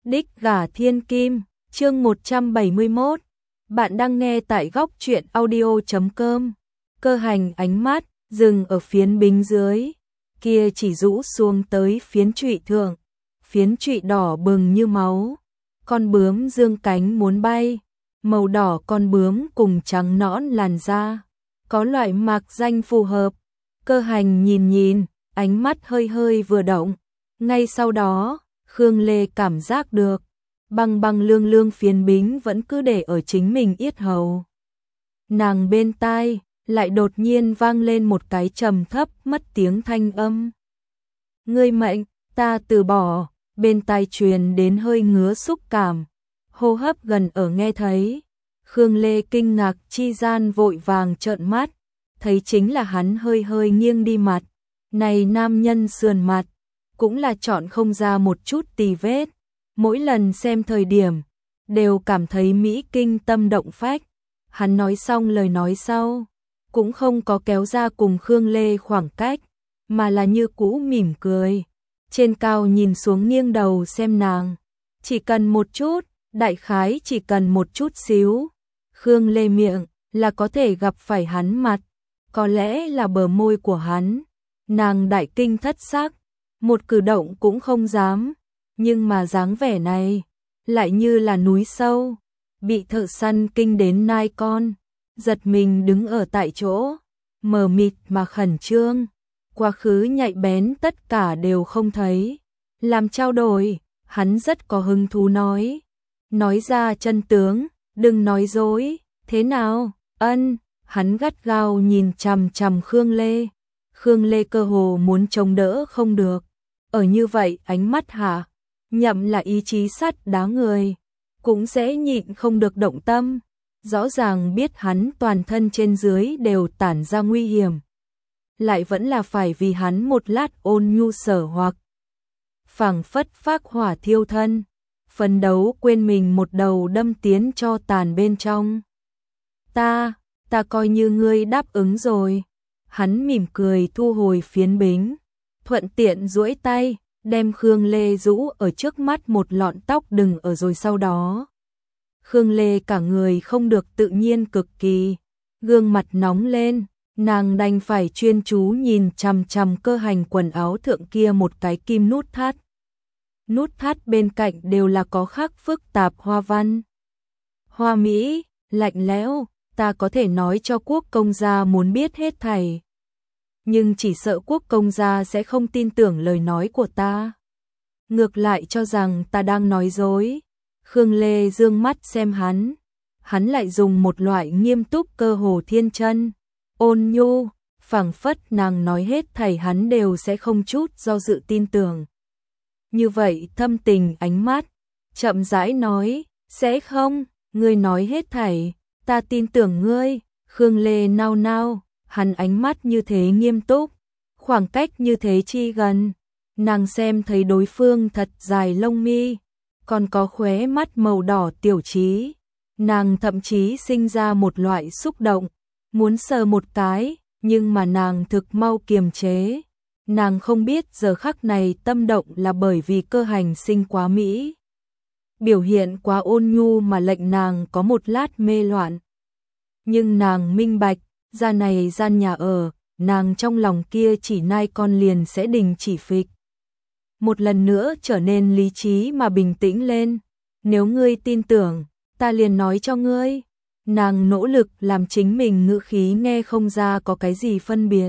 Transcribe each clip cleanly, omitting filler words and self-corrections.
Đích gả thiên kim, chương 171. Bạn đang nghe tại góc truyện audio.com. Cơ Hành ánh mắt dừng ở phiến bính dưới, kia chỉ rũ xuống tới phiến trụy thượng, phiến trụy đỏ bừng như máu. Con bướm dương cánh muốn bay, màu đỏ con bướm cùng trắng nõn làn da, có loại mạc danh phù hợp. Cơ Hành nhìn, ánh mắt hơi hơi vừa động. Ngay sau đó, Khương Lê cảm giác được, băng băng lương lương phiến bính vẫn cứ để ở chính mình yết hầu. Nàng bên tai, lại đột nhiên vang lên một cái trầm thấp mất tiếng thanh âm. Ngươi mệnh, ta từ bỏ, bên tai truyền đến hơi ngứa xúc cảm, hô hấp gần ở nghe thấy. Khương Lê kinh ngạc chi gian vội vàng trợn mắt, thấy chính là hắn hơi hơi nghiêng đi mặt. Này nam nhân sườn mặt, cũng là chọn không ra một chút tì vết. Mỗi lần xem thời điểm, đều cảm thấy mỹ kinh tâm động phách. Hắn nói xong lời nói sau, cũng không có kéo ra cùng Khương Lê khoảng cách, mà là như cũ mỉm cười. Trên cao nhìn xuống nghiêng đầu xem nàng, chỉ cần một chút, đại khái chỉ cần một chút xíu. Khương Lê miệng là có thể gặp phải hắn mặt, có lẽ là bờ môi của hắn. Nàng đại kinh thất sắc, một cử động cũng không dám, nhưng mà dáng vẻ này lại như là núi sâu, bị thợ săn kinh đến nai con, giật mình đứng ở tại chỗ, mờ mịt mà khẩn trương, quá khứ nhạy bén tất cả đều không thấy. Làm trao đổi, hắn rất có hứng thú nói ra chân tướng, đừng nói dối. Thế nào? Ân. Hắn gắt gao nhìn chằm chằm Khương Lê. Khương Lê cơ hồ muốn chống đỡ không được. Ở như vậy ánh mắt hạ, nhậm là ý chí sắt đá người, cũng sẽ nhịn không được động tâm. Rõ ràng biết hắn toàn thân trên dưới đều tản ra nguy hiểm, lại vẫn là phải vì hắn một lát ôn nhu sở hoặc. Phảng phất phác hỏa thiêu thân, phấn đấu quên mình một đầu đâm tiến cho tàn bên trong. Ta coi như ngươi đáp ứng rồi. Hắn mỉm cười thu hồi phiến bính, thuận tiện duỗi tay, đem Khương Lê rũ ở trước mắt một lọn tóc đừng ở rồi sau đó. Khương Lê cả người không được tự nhiên cực kỳ, gương mặt nóng lên, nàng đành phải chuyên chú nhìn chằm chằm Cơ Hành quần áo thượng kia một cái kim nút thắt. Nút thắt bên cạnh đều là có khắc phức tạp hoa văn. Hoa mỹ, lạnh lẽo. Ta có thể nói cho quốc công gia muốn biết hết thảy, nhưng chỉ sợ quốc công gia sẽ không tin tưởng lời nói của ta, ngược lại cho rằng ta đang nói dối. Khương Lê dương mắt xem hắn lại dùng một loại nghiêm túc cơ hồ thiên chân, ôn nhu, phảng phất nàng nói hết thảy hắn đều sẽ không chút do dự tin tưởng. Như vậy thâm tình ánh mắt, chậm rãi nói, sẽ không, ngươi nói hết thảy. Ta tin tưởng ngươi. Khương Lê nao nao, hắn ánh mắt như thế nghiêm túc, khoảng cách như thế chi gần, nàng xem thấy đối phương thật dài lông mi, còn có khóe mắt màu đỏ tiểu trí, nàng thậm chí sinh ra một loại xúc động, muốn sờ một cái, nhưng mà nàng thực mau kiềm chế. Nàng không biết giờ khắc này tâm động là bởi vì Cơ Hành sinh quá mỹ, biểu hiện quá ôn nhu mà lệnh nàng có một lát mê loạn. Nhưng nàng minh bạch, ra này gian nhà ở, nàng trong lòng kia chỉ nai con liền sẽ đình chỉ phịch. Một lần nữa trở nên lý trí mà bình tĩnh lên. Nếu ngươi tin tưởng, ta liền nói cho ngươi. Nàng nỗ lực làm chính mình ngữ khí nghe không ra có cái gì phân biệt.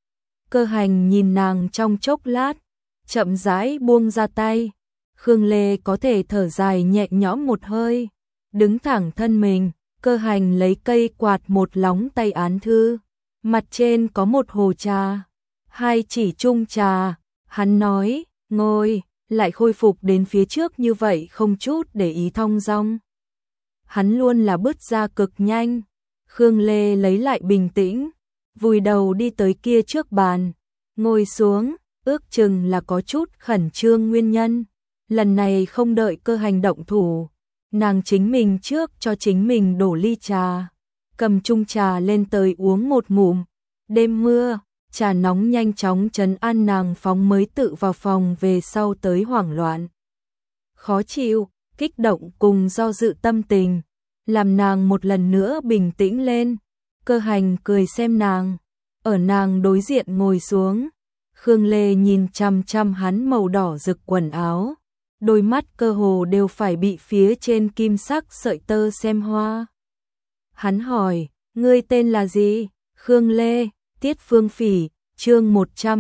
Cơ Hành nhìn nàng trong chốc lát, chậm rãi buông ra tay. Khương Lê có thể thở dài nhẹ nhõm một hơi, đứng thẳng thân mình. Cơ Hành lấy cây quạt một lóng tay án thư, mặt trên có một hồ trà, hai chỉ chung trà. Hắn nói, ngồi, lại khôi phục đến phía trước như vậy không chút để ý thong dong. Hắn luôn là bước ra cực nhanh. Khương Lê lấy lại bình tĩnh, vùi đầu đi tới kia trước bàn, ngồi xuống, ước chừng là có chút khẩn trương nguyên nhân. Lần này không đợi Cơ Hành động thủ, nàng chính mình trước cho chính mình đổ ly trà, cầm chung trà lên tới uống một ngụm. Đêm mưa, trà nóng nhanh chóng trấn an nàng phóng mới tự vào phòng về sau tới hoảng loạn. khó chịu, kích động cùng do dự tâm tình, làm nàng một lần nữa bình tĩnh lên. Cơ Hành cười xem nàng, ở nàng đối diện ngồi xuống. Khương Lê nhìn chằm chằm hắn màu đỏ rực quần áo, đôi mắt cơ hồ đều phải bị phía trên kim sắc sợi tơ xem hoa. Hắn hỏi, ngươi tên là gì? Khương Lê. Tiết Phương Phỉ. Chương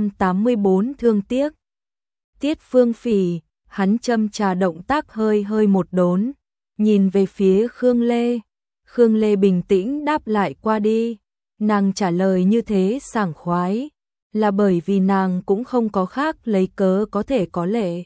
184 thương tiếc. Tiết Phương Phỉ. Hắn châm trà động tác hơi hơi một đốn, nhìn về phía Khương Lê. Khương Lê bình tĩnh đáp lại qua đi. Nàng trả lời như thế sảng khoái, là bởi vì nàng cũng không có khác lấy cớ có thể có lệ.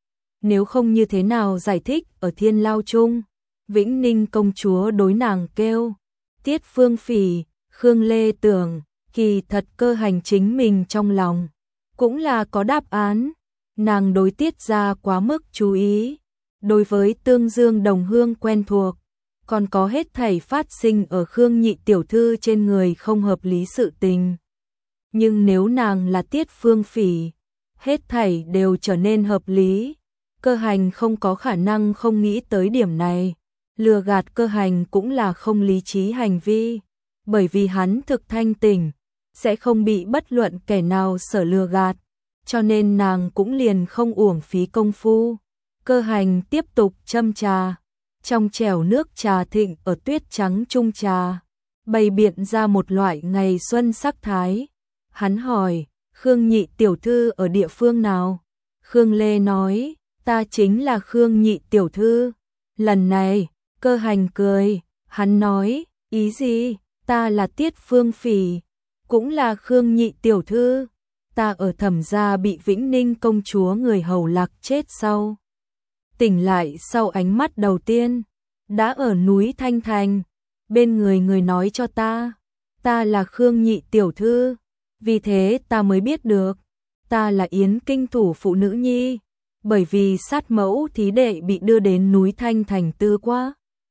Nếu không như thế nào giải thích ở Thiên Lao Chung, Vĩnh Ninh công chúa đối nàng kêu Tiết Phương Phỉ. Khương Lê tưởng, kỳ thật Cơ Hành chính mình trong lòng cũng là có đáp án. Nàng đối Tiết gia quá mức chú ý, đối với Tương Dương đồng hương quen thuộc, còn có hết thảy phát sinh ở Khương nhị tiểu thư trên người không hợp lý sự tình. Nhưng nếu nàng là Tiết Phương Phỉ, hết thảy đều trở nên hợp lý. Cơ Hành không có khả năng không nghĩ tới điểm này. Lừa gạt Cơ Hành cũng là không lý trí hành vi, bởi vì hắn thực thanh tỉnh, sẽ không bị bất luận kẻ nào sở lừa gạt, cho nên nàng cũng liền không uổng phí công phu. Cơ Hành tiếp tục châm trà, trong chèo nước trà thịnh ở tuyết trắng chung trà, bày biện ra một loại ngày xuân sắc thái. Hắn hỏi, Khương nhị tiểu thư ở địa phương nào? Khương Lê nói, ta chính là Khương nhị tiểu thư. Lần này, Cơ Hành cười, hắn nói, ý gì? Ta là Tiết Phương Phỉ, cũng là Khương nhị tiểu thư. Ta ở Thẩm gia bị Vĩnh Ninh công chúa người hầu lạc chết sau. Tỉnh lại sau ánh mắt đầu tiên, đã ở núi Thanh Thành. Bên người nói cho ta là Khương nhị tiểu thư. Vì thế ta mới biết được, ta là Yến Kinh thủ phụ nữ nhi, bởi vì sát mẫu thí đệ bị đưa đến núi Thanh Thành tư quá.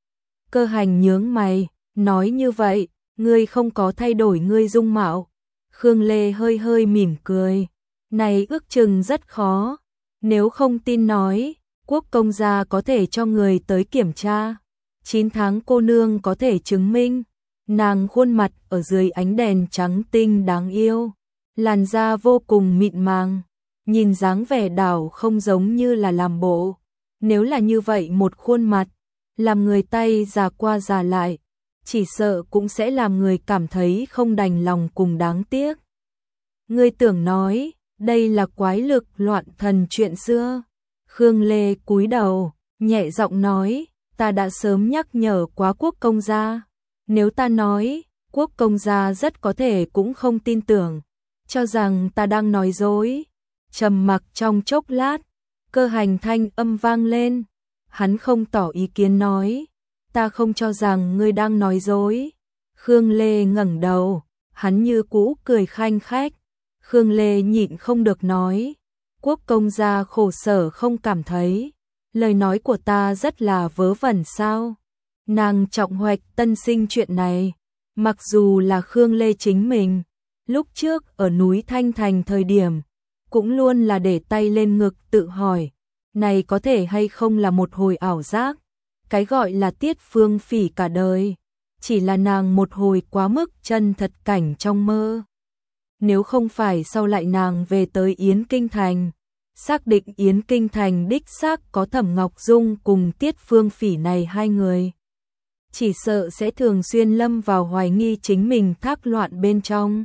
Cơ Hành nhướng mày, nói như vậy, ngươi không có thay đổi ngươi dung mạo. Khương Lê hơi hơi mỉm cười, này ước chừng rất khó, nếu không tin nói, Quốc công gia có thể cho người tới kiểm tra. 9 tháng cô nương có thể chứng minh. Nàng khuôn mặt ở dưới ánh đèn trắng tinh đáng yêu, làn da vô cùng mịn màng, nhìn dáng vẻ đảo không giống như là làm bộ. Nếu là như vậy một khuôn mặt, làm người tay già qua già lại, chỉ sợ cũng sẽ làm người cảm thấy không đành lòng cùng đáng tiếc. Ngươi tưởng nói, đây là quái lực loạn thần chuyện xưa. Khương Lê cúi đầu, nhẹ giọng nói, ta đã sớm nhắc nhở quá Quốc công gia. Nếu ta nói, Quốc công gia rất có thể cũng không tin tưởng, cho rằng ta đang nói dối. Trầm mặc trong chốc lát, Cơ Hành thanh âm vang lên. Hắn không tỏ ý kiến nói, ta không cho rằng ngươi đang nói dối. Khương Lê ngẩng đầu, hắn như cũ cười khanh khách. Khương Lê nhịn không được nói, Quốc công gia khổ sở không cảm thấy lời nói của ta rất là vớ vẩn sao? Nàng trọng hoạch tân sinh chuyện này, mặc dù là Khương Lê chính mình, lúc trước ở núi Thanh Thành thời điểm, cũng luôn là để tay lên ngực tự hỏi, này có thể hay không là một hồi ảo giác. Cái gọi là Tiết Phương Phỉ cả đời, chỉ là nàng một hồi quá mức chân thật cảnh trong mơ. Nếu không phải sau lại nàng về tới Yến Kinh Thành, xác định Yến Kinh Thành đích xác có Thẩm Ngọc Dung cùng Tiết Phương Phỉ này hai người, chỉ sợ sẽ thường xuyên lâm vào hoài nghi chính mình thác loạn bên trong.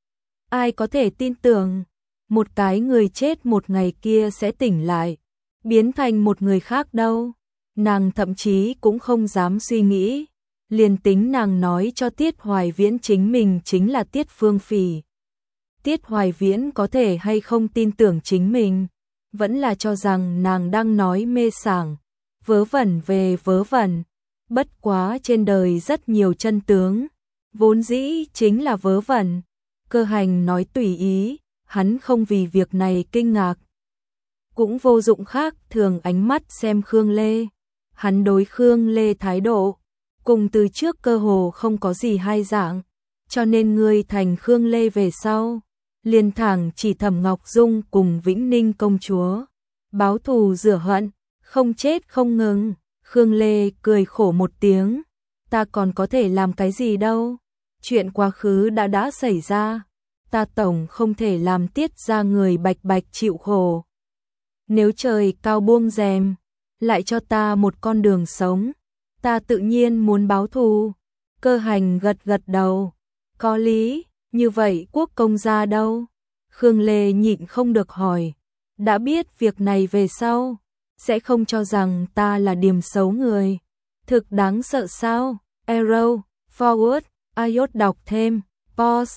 Ai có thể tin tưởng, một cái người chết một ngày kia sẽ tỉnh lại, biến thành một người khác đâu. Nàng thậm chí cũng không dám suy nghĩ, liền tính nàng nói cho Tiết Hoài Viễn chính mình chính là Tiết Phương Phỉ. Tiết Hoài Viễn có thể hay không tin tưởng chính mình, vẫn là cho rằng nàng đang nói mê sảng, vớ vẩn về vớ vẩn. Bất quá trên đời rất nhiều chân tướng, vốn dĩ chính là vớ vẩn. Cơ Hành nói tùy ý, hắn không vì việc này kinh ngạc. Cũng vô dụng khác thường ánh mắt xem Khương Lê. Hắn đối Khương Lê thái độ, cùng từ trước cơ hồ không có gì hai dạng, cho nên ngươi thành Khương Lê về sau, liền thẳng chỉ Thẩm Ngọc Dung cùng Vĩnh Ninh công chúa. Báo thù rửa hận, không chết không ngừng. Khương Lê cười khổ một tiếng, ta còn có thể làm cái gì đâu, chuyện quá khứ đã xảy ra, ta tổng không thể làm tiết ra người bạch bạch chịu khổ. Nếu trời cao buông rèm, lại cho ta một con đường sống, ta tự nhiên muốn báo thù. Cơ Hành gật gật đầu, có lý, như vậy Quốc công gia đâu? Khương Lê nhịn không được hỏi, đã biết việc này về sau, sẽ không cho rằng ta là điểm xấu người. Thực đáng sợ sao? Arrow, forward, iốt đọc thêm, pause,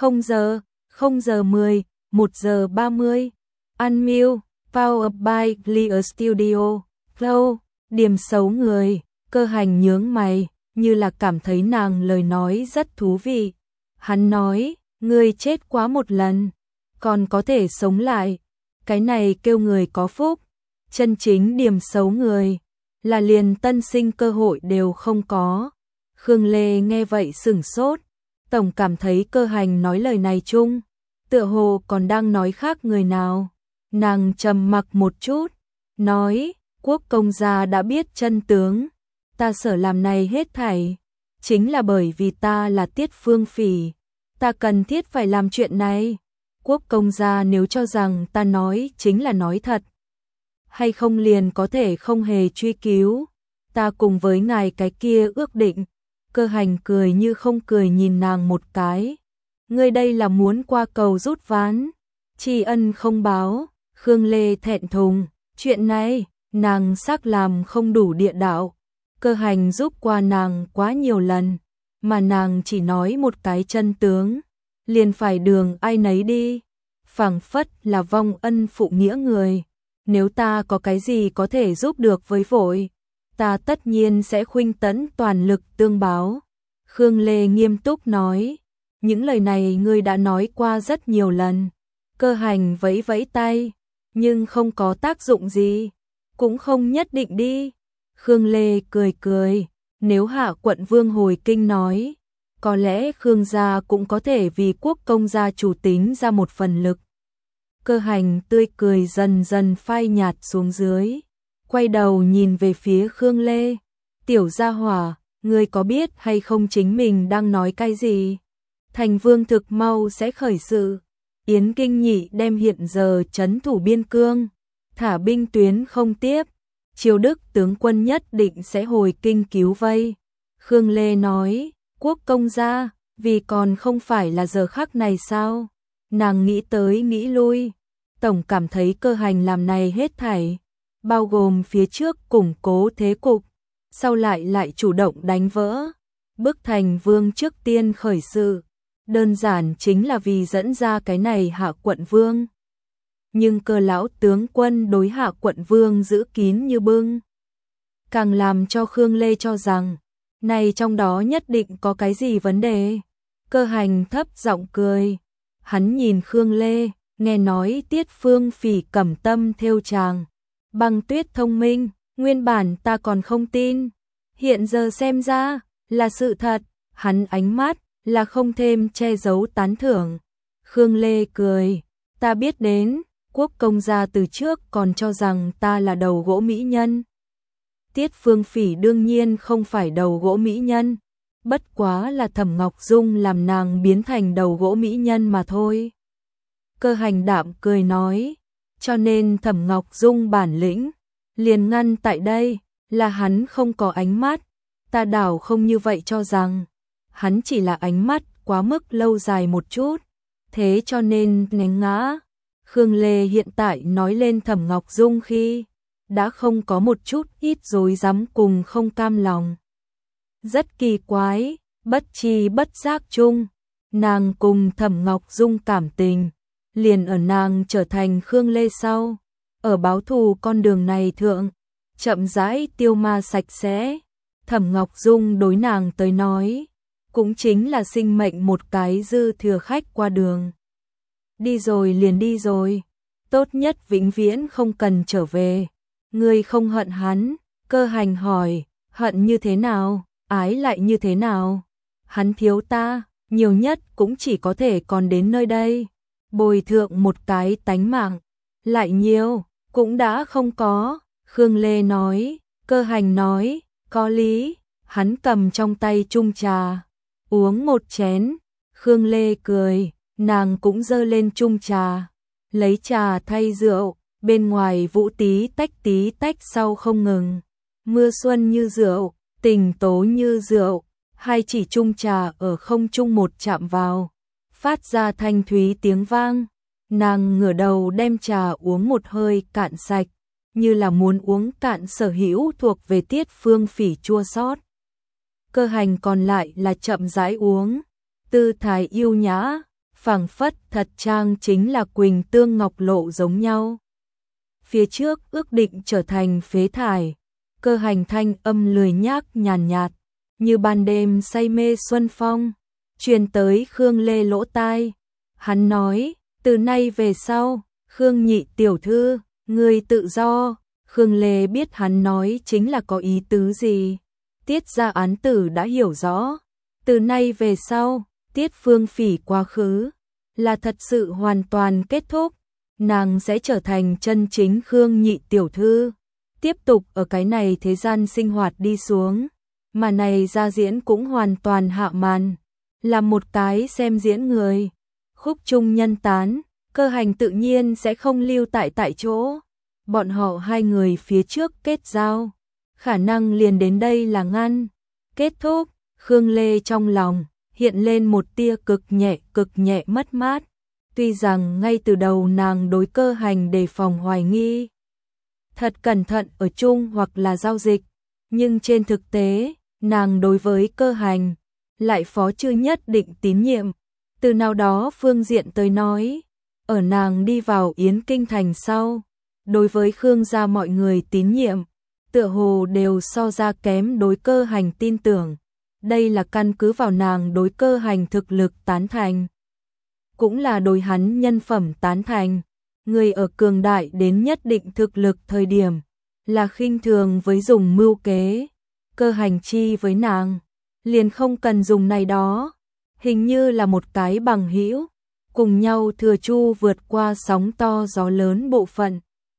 0 giờ 10, 1 giờ 30, unmute, powered by Clear Studio, flow, điểm xấu người. Cơ Hành nhướng mày, như là cảm thấy nàng lời nói rất thú vị. Hắn nói, ngươi chết quá một lần, còn có thể sống lại, cái này kêu người có phúc. Chân chính điểm xấu người, là liền tân sinh cơ hội đều không có. Khương Lê nghe vậy sửng sốt, tổng cảm thấy Cơ Hành nói lời này chung, tựa hồ còn đang nói khác người nào. Nàng trầm mặc một chút, nói, Quốc công gia đã biết chân tướng, ta sở làm này hết thảy, chính là bởi vì ta là Tiết Phương Phỉ, ta cần thiết phải làm chuyện này. Quốc công gia nếu cho rằng ta nói chính là nói thật, hay không liền có thể không hề truy cứu, ta cùng với ngài cái kia ước định. Cơ Hành cười như không cười nhìn nàng một cái, ngươi đây là muốn qua cầu rút ván, tri ân không báo. Khương Lê thẹn thùng, chuyện này, nàng xác làm không đủ địa đạo. Cơ Hành giúp qua nàng quá nhiều lần, mà nàng chỉ nói một cái chân tướng, liền phải đường ai nấy đi, phảng phất là vong ân phụ nghĩa người. Nếu ta có cái gì có thể giúp được với vội, ta tất nhiên sẽ khuynh tấn toàn lực tương báo. Khương Lê nghiêm túc nói, những lời này ngươi đã nói qua rất nhiều lần. Cơ Hành vẫy vẫy tay, nhưng không có tác dụng gì, cũng không nhất định đi. Khương Lê cười cười, nếu Hạ quận vương hồi kinh nói, có lẽ Khương gia cũng có thể vì Quốc công gia chủ tính ra một phần lực. Cơ Hành tươi cười dần dần phai nhạt xuống dưới, quay đầu nhìn về phía Khương Lê, tiểu gia hỏa, ngươi có biết hay không chính mình đang nói cái gì? Thành vương thực mau sẽ khởi sự, Yến Kinh Nhị đem hiện giờ trấn thủ biên cương, thả binh tuyến không tiếp, Triều Đức tướng quân nhất định sẽ hồi kinh cứu vây. Khương Lê nói, Quốc công gia, vì còn không phải là giờ khắc này sao? Nàng nghĩ tới nghĩ lui, tổng cảm thấy Cơ Hành làm này hết thảy, bao gồm phía trước củng cố thế cục, sau lại chủ động đánh vỡ, bức thành vương trước tiên khởi sự, đơn giản chính là vì dẫn ra cái này Hạ quận vương. Nhưng Cơ lão tướng quân đối Hạ quận vương giữ kín như bưng, càng làm cho Khương Lê cho rằng, này trong đó nhất định có cái gì vấn đề. Cơ Hành thấp giọng cười, hắn nhìn Khương Lê, nghe nói Tiết Phương Phỉ cẩm tâm thêu tràng, Băng Tuyết thông minh, nguyên bản ta còn không tin, hiện giờ xem ra là sự thật. Hắn ánh mắt là không thêm che giấu tán thưởng. Khương Lê cười, ta biết đến, Quốc công gia từ trước còn cho rằng ta là đầu gỗ mỹ nhân. Tiết Phương Phỉ đương nhiên không phải đầu gỗ mỹ nhân, bất quá là Thẩm Ngọc Dung làm nàng biến thành đầu gỗ mỹ nhân mà thôi. Cơ Hành đạm cười nói, cho nên Thẩm Ngọc Dung bản lĩnh, liền ngăn tại đây, là hắn không có ánh mắt, ta đảo không như vậy cho rằng, hắn chỉ là ánh mắt quá mức lâu dài một chút, thế cho nên nén ngã. Khương Lê hiện tại nói lên Thẩm Ngọc Dung khi, đã không có một chút ít rối rắm cùng không cam lòng. Rất kỳ quái, bất tri bất giác chung, nàng cùng Thẩm Ngọc Dung cảm tình, liền ở nàng trở thành Khương Lê sau, ở báo thù con đường này thượng, chậm rãi tiêu ma sạch sẽ. Thẩm Ngọc Dung đối nàng tới nói, cũng chính là sinh mệnh một cái dư thừa khách qua đường. Đi rồi liền đi rồi, tốt nhất vĩnh viễn không cần trở về. Ngươi không hận hắn? Cơ Hành hỏi, hận như thế nào, ái lại như thế nào? Hắn thiếu ta, nhiều nhất cũng chỉ có thể còn đến nơi đây, bồi thượng một cái tánh mạng, lại nhiều, cũng đã không có. Khương Lê nói, Cơ Hành nói, có lý, hắn cầm trong tay chung trà, uống một chén, Khương Lê cười, nàng cũng giơ lên chung trà, lấy trà thay rượu, bên ngoài vũ tí tách sau không ngừng, mưa xuân như rượu, tình tố như rượu, hai chỉ chung trà ở không trung một chạm vào, phát ra thanh thúy tiếng vang, nàng ngửa đầu đem trà uống một hơi cạn sạch, như là muốn uống cạn sở hữu thuộc về Tiết Phương Phỉ chua xót. Cơ Hành còn lại là chậm rãi uống, tư thái yêu nhã, phảng phất thật trang chính là Quỳnh Tương Ngọc Lộ giống nhau. Phía trước ước định trở thành phế thải, Cơ Hành thanh âm lười nhác nhàn nhạt, như ban đêm say mê xuân phong, truyền tới Khương Lê lỗ tai. Hắn nói, từ nay về sau, Khương nhị tiểu thư, người tự do. Khương Lê biết hắn nói chính là có ý tứ gì. Tiết gia án tử đã hiểu rõ. Từ nay về sau, Tiết Phương Phỉ quá khứ là thật sự hoàn toàn kết thúc. Nàng sẽ trở thành chân chính Khương nhị tiểu thư, tiếp tục ở cái này thế gian sinh hoạt đi xuống. Mà này ra diễn cũng hoàn toàn hạ màn, là một cái xem diễn người. Khúc chung nhân tán, Cơ Hành tự nhiên sẽ không lưu tại chỗ. Bọn họ hai người phía trước kết giao, khả năng liền đến đây là ngăn. Kết thúc, Khương Lê trong lòng hiện lên một tia cực nhẹ mất mát. Tuy rằng ngay từ đầu nàng đối Cơ Hành đề phòng hoài nghi, thật cẩn thận ở chung hoặc là giao dịch, nhưng trên thực tế, nàng đối với Cơ Hành lại phó chưa nhất định tín nhiệm. Từ nào đó phương diện tới nói, ở nàng đi vào Yến Kinh thành sau, đối với Khương gia mọi người tín nhiệm, tựa hồ đều so ra kém đối Cơ Hành tin tưởng. Đây là căn cứ vào nàng đối Cơ Hành thực lực tán thành, cũng là đối hắn nhân phẩm tán thành. Người ở cường đại đến nhất định thực lực thời điểm, là khinh thường với dùng mưu kế. Cơ Hành chi với nàng, liền không cần dùng này đó. Hình như là một cái bằng hữu, cùng nhau thừa chu vượt qua sóng to gió lớn bộ phận.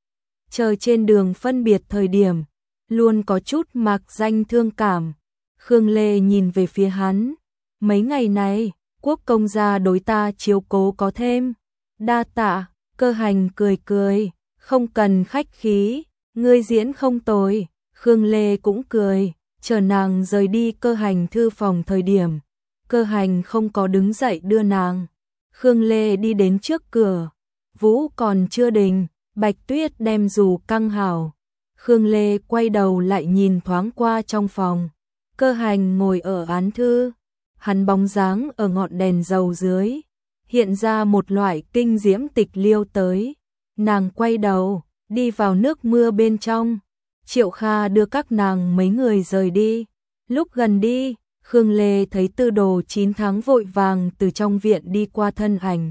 Chờ trên đường phân biệt thời điểm, luôn có chút mạc danh thương cảm. Khương Lê nhìn về phía hắn, mấy ngày này, Quốc công gia đối ta chiếu cố có thêm. Đa tạ. Cơ Hành cười, không cần khách khí, ngươi diễn không tồi. Khương Lê cũng cười, chờ nàng rời đi Cơ Hành thư phòng thời điểm, Cơ Hành không có đứng dậy đưa nàng. Khương Lê đi đến trước cửa, vũ còn chưa đình, Bạch Tuyết đem dù căng hảo. Khương Lê quay đầu lại nhìn thoáng qua trong phòng, Cơ Hành ngồi ở án thư, hắn bóng dáng ở ngọn đèn dầu dưới, hiện ra một loại kinh diễm tịch liêu tới. Nàng quay đầu, đi vào nước mưa bên trong. Triệu Kha đưa các nàng mấy người rời đi. Lúc gần đi, Khương Lê thấy Tư Đồ 9 tháng vội vàng từ trong viện đi qua thân ảnh.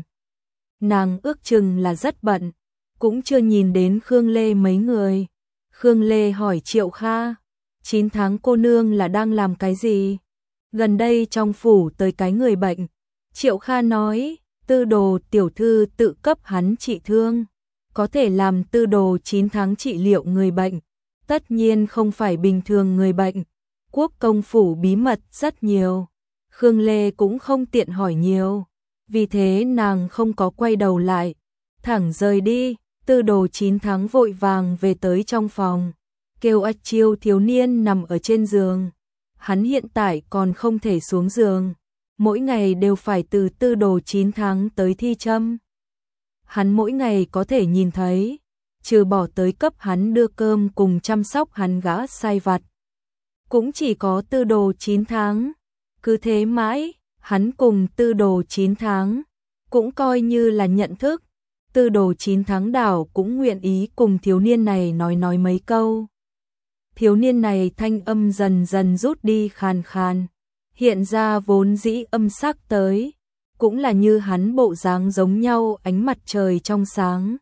Nàng ước chừng là rất bận, cũng chưa nhìn đến Khương Lê mấy người. Khương Lê hỏi Triệu Kha, 9 tháng cô nương là đang làm cái gì? Gần đây trong phủ tới cái người bệnh. Triệu Kha nói, Tư Đồ tiểu thư tự cấp hắn trị thương, có thể làm Tư Đồ 9 tháng trị liệu người bệnh, tất nhiên không phải bình thường người bệnh. Quốc công phủ bí mật rất nhiều, Khương Lê cũng không tiện hỏi nhiều, vì thế nàng không có quay đầu lại, thẳng rời đi. Tư Đồ 9 tháng vội vàng về tới trong phòng, kêu Ách Chiêu thiếu niên nằm ở trên giường. Hắn hiện tại còn không thể xuống giường, mỗi ngày đều phải từ Tư Đồ 9 tháng tới thi châm. Hắn mỗi ngày có thể nhìn thấy, trừ bỏ tới cấp hắn đưa cơm cùng chăm sóc hắn gã sai vặt, cũng chỉ có Tư Đồ 9 tháng. Cứ thế mãi, hắn cùng Tư Đồ 9 tháng cũng coi như là nhận thức. Tư Đồ 9 tháng đảo cũng nguyện ý cùng thiếu niên này nói mấy câu. Thiếu niên này thanh âm dần dần rút đi khàn khàn, hiện ra vốn dĩ âm sắc tới, cũng là như hắn bộ dáng giống nhau, ánh mặt trời trong sáng.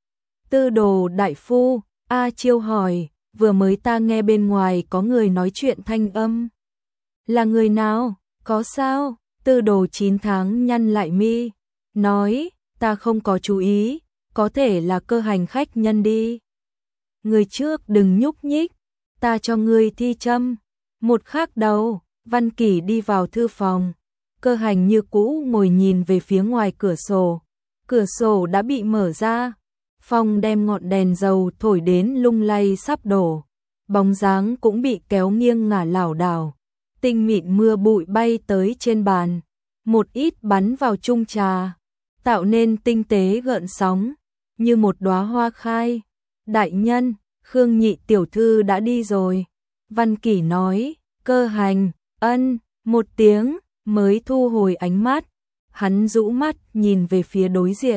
Tư Đồ đại phu, A Chiêu hỏi, vừa mới ta nghe bên ngoài có người nói chuyện thanh âm. Là người nào, có sao? Tư Đồ 9 tháng nhăn lại mi, nói, ta không có chú ý, có thể là Cơ Hành khách nhân đi. người trước đừng nhúc nhích, ta cho ngươi thi châm. Một khắc đầu, Văn Kỷ đi vào thư phòng, Cơ Hành như cũ ngồi nhìn về phía ngoài cửa sổ đã bị mở ra, phong đem ngọn đèn dầu thổi đến lung lay sắp đổ, bóng dáng cũng bị kéo nghiêng ngả lảo đảo, tinh mịn mưa bụi bay tới trên bàn, một ít bắn vào chung trà, tạo nên tinh tế gợn sóng, như một đóa hoa khai. Đại nhân, Khương nhị tiểu thư đã đi rồi. Văn Kỷ nói. Cơ Hành, ân, một tiếng, mới thu hồi ánh mắt. Hắn rũ mắt nhìn về phía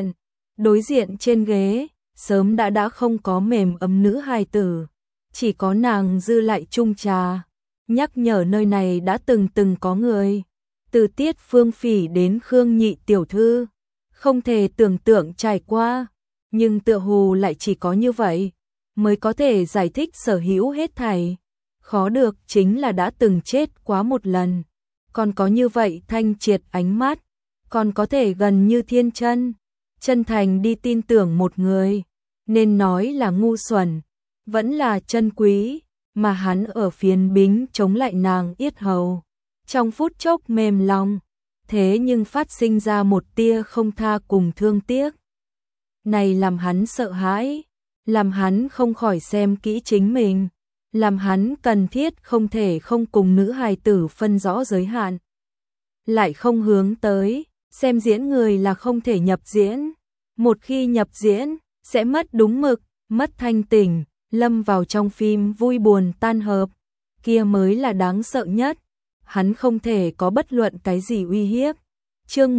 đối diện trên ghế, sớm đã không có mềm ấm nữ hài tử, chỉ có nàng dư lại chung trà, nhắc nhở nơi này đã từng có người, từ Tiết Phương Phỉ đến Khương nhị tiểu thư, không thể tưởng tượng trải qua, nhưng tựa hồ lại chỉ có như vậy, mới có thể giải thích sở hữu hết thảy. Khó được chính là đã từng chết quá một lần, còn có như vậy thanh triệt ánh mắt, còn có thể gần như thiên chân thành đi tin tưởng một người, nên nói là ngu xuẩn, vẫn là chân quý, mà hắn ở phiến bính chống lại nàng yết hầu, trong phút chốc mềm lòng, thế nhưng phát sinh ra một tia không tha cùng thương tiếc. Này làm hắn sợ hãi, làm hắn không khỏi xem kỹ chính mình, làm hắn cần thiết không thể không cùng nữ hài tử phân rõ giới hạn. Lại không hướng tới, xem diễn người là không thể nhập diễn, một khi nhập diễn, sẽ mất đúng mực, mất thanh tỉnh, lâm vào trong phim vui buồn tan hợp, kia mới là đáng sợ nhất, hắn không thể có bất luận cái gì uy hiếp. Chương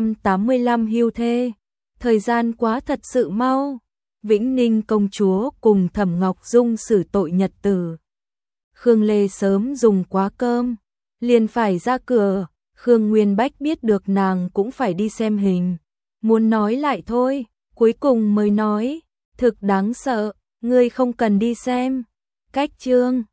185 hưu thê, thời gian quá thật sự mau. Vĩnh Ninh công chúa cùng Thẩm Ngọc Dung xử tội nhật tử. Khương Lê sớm dùng quá cơm, liền phải ra cửa, Khương Nguyên Bách biết được nàng cũng phải đi xem hình, muốn nói lại thôi, cuối cùng mới nói, thực đáng sợ, ngươi không cần đi xem. Cách chương